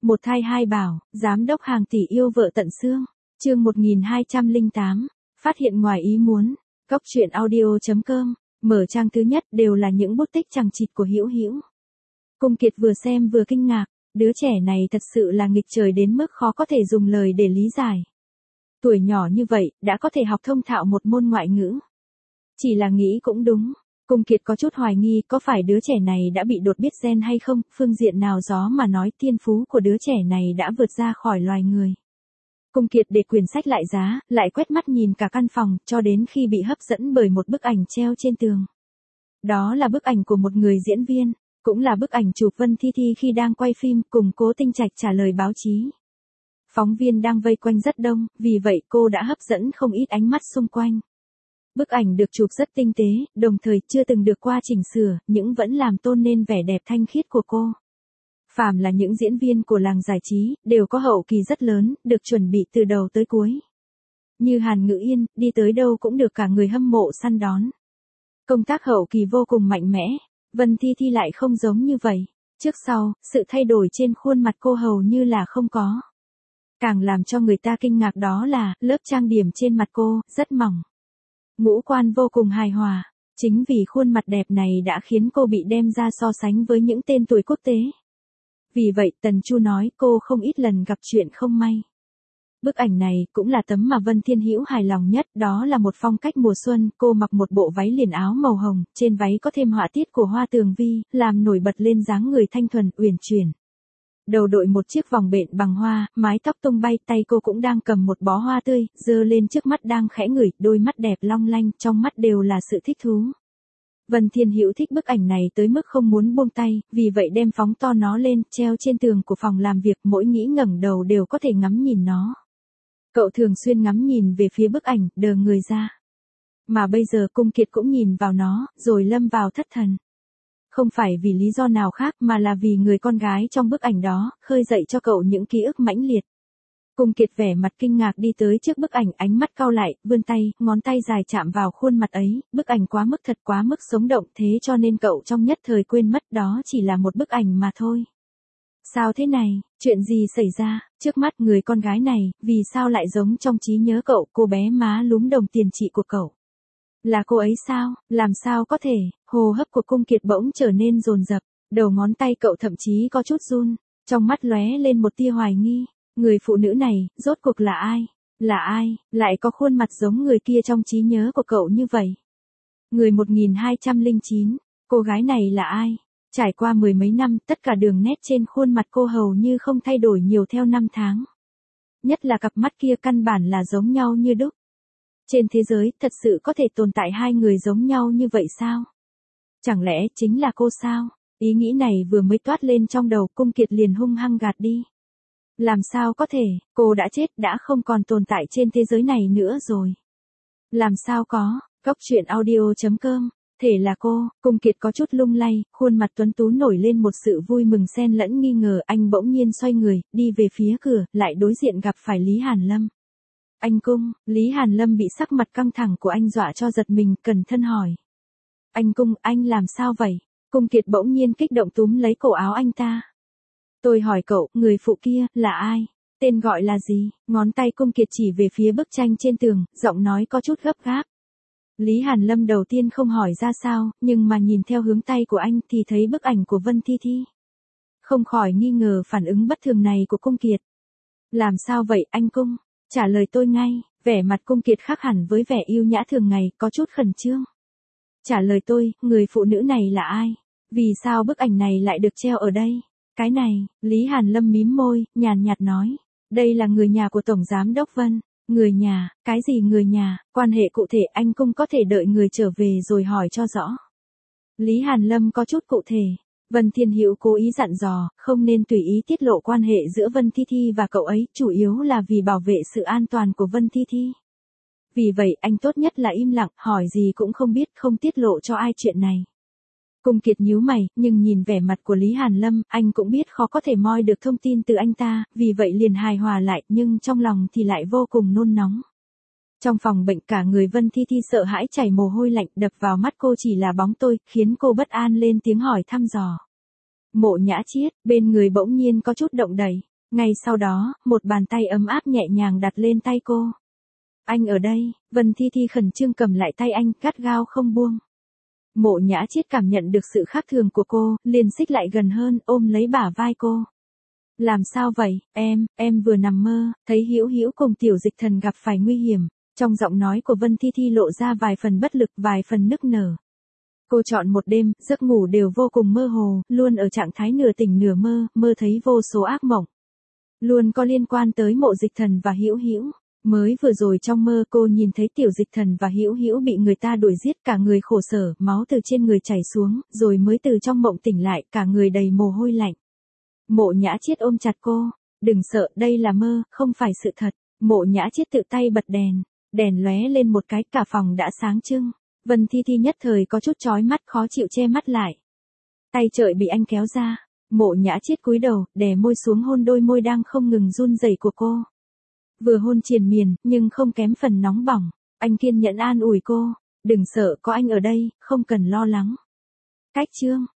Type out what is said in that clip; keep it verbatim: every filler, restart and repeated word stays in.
Một thai hai bảo, giám đốc hàng tỷ yêu vợ tận xương. Chương một nghìn hai trăm lẻ tám, phát hiện ngoài ý muốn. Góc truyện audio chấm com, mở trang thứ nhất đều là những bút tích chằng chịt của Hữu Hữu. Cung Kiệt vừa xem vừa kinh ngạc, đứa trẻ này thật sự là nghịch trời đến mức khó có thể dùng lời để lý giải. Tuổi nhỏ như vậy, đã có thể học thông thạo một môn ngoại ngữ. Chỉ là nghĩ cũng đúng. Cung Kiệt có chút hoài nghi có phải đứa trẻ này đã bị đột biến gen hay không, phương diện nào gió mà nói thiên phú của đứa trẻ này đã vượt ra khỏi loài người. Cung Kiệt để quyển sách lại giá, lại quét mắt nhìn cả căn phòng, cho đến khi bị hấp dẫn bởi một bức ảnh treo trên tường. Đó là bức ảnh của một người diễn viên, cũng là bức ảnh chụp Vân Thi Thi khi đang quay phim cùng Cố Tinh Trạch trả lời báo chí. Phóng viên đang vây quanh rất đông, vì vậy cô đã hấp dẫn không ít ánh mắt xung quanh. Bức ảnh được chụp rất tinh tế, đồng thời chưa từng được qua chỉnh sửa, nhưng vẫn làm tôn nên vẻ đẹp thanh khiết của cô. Phàm là những diễn viên của làng giải trí, đều có hậu kỳ rất lớn, được chuẩn bị từ đầu tới cuối. Như Hàn Ngữ Yên, đi tới đâu cũng được cả người hâm mộ săn đón. Công tác hậu kỳ vô cùng mạnh mẽ, Vân Thi Thi lại không giống như vậy. Trước sau, sự thay đổi trên khuôn mặt cô hầu như là không có. Càng làm cho người ta kinh ngạc đó là, lớp trang điểm trên mặt cô, rất mỏng. Ngũ quan vô cùng hài hòa, chính vì khuôn mặt đẹp này đã khiến cô bị đem ra so sánh với những tên tuổi quốc tế. Vì vậy Tần Chu nói cô không ít lần gặp chuyện không may. Bức ảnh này cũng là tấm mà Vân Thiên Hữu hài lòng nhất, đó là một phong cách mùa xuân, cô mặc một bộ váy liền áo màu hồng, trên váy có thêm họa tiết của hoa tường vi, làm nổi bật lên dáng người thanh thuần, uyển chuyển. Đầu đội một chiếc vòng bện bằng hoa, mái tóc tung bay, tay cô cũng đang cầm một bó hoa tươi, giơ lên trước mắt đang khẽ ngửi, đôi mắt đẹp long lanh, trong mắt đều là sự thích thú. Vân Thiên Hữu thích bức ảnh này tới mức không muốn buông tay, vì vậy đem phóng to nó lên, treo trên tường của phòng làm việc, mỗi nghĩ ngẩng đầu đều có thể ngắm nhìn nó. Cậu thường xuyên ngắm nhìn về phía bức ảnh, đờ người ra. Mà bây giờ Cung Kiệt cũng nhìn vào nó, rồi lâm vào thất thần. Không phải vì lý do nào khác mà là vì người con gái trong bức ảnh đó, khơi dậy cho cậu những ký ức mãnh liệt. Cung Kiệt vẻ mặt kinh ngạc đi tới trước bức ảnh, ánh mắt cau lại, vươn tay, ngón tay dài chạm vào khuôn mặt ấy, bức ảnh quá mức thật quá mức sống động, thế cho nên cậu trong nhất thời quên mất đó chỉ là một bức ảnh mà thôi. Sao thế này, chuyện gì xảy ra, trước mắt người con gái này, vì sao lại giống trong trí nhớ cậu, cô bé má lúm đồng tiền trị của cậu? Là cô ấy sao, làm sao có thể, hô hấp của Cung Kiệt bỗng trở nên dồn dập, đầu ngón tay cậu thậm chí có chút run, trong mắt lóe lên một tia hoài nghi, người phụ nữ này, rốt cuộc là ai, là ai, lại có khuôn mặt giống người kia trong trí nhớ của cậu như vậy? Người một nghìn hai trăm lẻ chín, cô gái này là ai? Trải qua mười mấy năm, tất cả đường nét trên khuôn mặt cô hầu như không thay đổi nhiều theo năm tháng. Nhất là cặp mắt kia căn bản là giống nhau như đúc. Trên thế giới, thật sự có thể tồn tại hai người giống nhau như vậy sao? Chẳng lẽ chính là cô sao? Ý nghĩ này vừa mới toát lên trong đầu, Cung Kiệt liền hung hăng gạt đi. Làm sao có thể, cô đã chết, đã không còn tồn tại trên thế giới này nữa rồi. Làm sao có, góc truyện audio chấm com, thể là cô, Cung Kiệt có chút lung lay, khuôn mặt tuấn tú nổi lên một sự vui mừng xen lẫn nghi ngờ, anh bỗng nhiên xoay người, đi về phía cửa, lại đối diện gặp phải Lý Hàn Lâm. Anh Cung, Lý Hàn Lâm bị sắc mặt căng thẳng của anh dọa cho giật mình, cẩn thận hỏi. Anh Cung, anh làm sao vậy? Cung Kiệt bỗng nhiên kích động túm lấy cổ áo anh ta. Tôi hỏi cậu, người phụ kia, là ai? Tên gọi là gì? Ngón tay Cung Kiệt chỉ về phía bức tranh trên tường, giọng nói có chút gấp gáp. Lý Hàn Lâm đầu tiên không hỏi ra sao, nhưng mà nhìn theo hướng tay của anh thì thấy bức ảnh của Vân Thi Thi. Không khỏi nghi ngờ phản ứng bất thường này của Cung Kiệt. Làm sao vậy anh Cung? Trả lời tôi ngay, vẻ mặt Cung Kiệt khác hẳn với vẻ yêu nhã thường ngày, có chút khẩn trương. Trả lời tôi, người phụ nữ này là ai? Vì sao bức ảnh này lại được treo ở đây? Cái này, Lý Hàn Lâm mím môi, nhàn nhạt nói. Đây là người nhà của Tổng Giám Đốc Vân. Người nhà, cái gì người nhà, quan hệ cụ thể anh Cung có thể đợi người trở về rồi hỏi cho rõ. Lý Hàn Lâm có chút cụ thể. Vân Thiên Hữu cố ý dặn dò, không nên tùy ý tiết lộ quan hệ giữa Vân Thi Thi và cậu ấy, chủ yếu là vì bảo vệ sự an toàn của Vân Thi Thi. Vì vậy anh tốt nhất là im lặng, hỏi gì cũng không biết, không tiết lộ cho ai chuyện này. Cung Kiệt nhíu mày, nhưng nhìn vẻ mặt của Lý Hàn Lâm, anh cũng biết khó có thể moi được thông tin từ anh ta, vì vậy liền hài hòa lại, nhưng trong lòng thì lại vô cùng nôn nóng. Trong phòng bệnh cả người Vân Thi Thi sợ hãi chảy mồ hôi lạnh, đập vào mắt cô chỉ là bóng tôi, khiến cô bất an lên tiếng hỏi thăm dò. Mộ Nhã Chiết, bên người bỗng nhiên có chút động đậy. Ngay sau đó, một bàn tay ấm áp nhẹ nhàng đặt lên tay cô. Anh ở đây, Vân Thi Thi khẩn trương cầm lại tay anh, gắt gao không buông. Mộ Nhã Chiết cảm nhận được sự khác thường của cô, liền xích lại gần hơn, ôm lấy bả vai cô. Làm sao vậy, em, em vừa nằm mơ, thấy Hữu Hữu cùng Tiểu Dịch Thần gặp phải nguy hiểm. Trong giọng nói của Vân Thi Thi lộ ra vài phần bất lực, vài phần nức nở. Cô chọn một đêm, giấc ngủ đều vô cùng mơ hồ, luôn ở trạng thái nửa tỉnh nửa mơ, mơ thấy vô số ác mộng. Luôn có liên quan tới Mộ Dịch Thần và Hữu Hữu. Mới vừa rồi trong mơ cô nhìn thấy Tiểu Dịch Thần và Hữu Hữu bị người ta đuổi giết, cả người khổ sở, máu từ trên người chảy xuống, rồi mới từ trong mộng tỉnh lại, cả người đầy mồ hôi lạnh. Mộ Nhã Chiết ôm chặt cô, đừng sợ, đây là mơ, không phải sự thật. Mộ Nhã Chiết tự tay bật đèn, đèn lóe lên một cái, cả phòng đã sáng trưng. Vân Thi Thi nhất thời có chút chói mắt, khó chịu che mắt lại. Tay trợi bị anh kéo ra, Mộ Nhã Chiết cúi đầu, đè môi xuống hôn đôi môi đang không ngừng run rẩy của cô. Vừa hôn triền miên, nhưng không kém phần nóng bỏng. Anh kiên nhẫn an ủi cô, đừng sợ, có anh ở đây, không cần lo lắng. Cách chương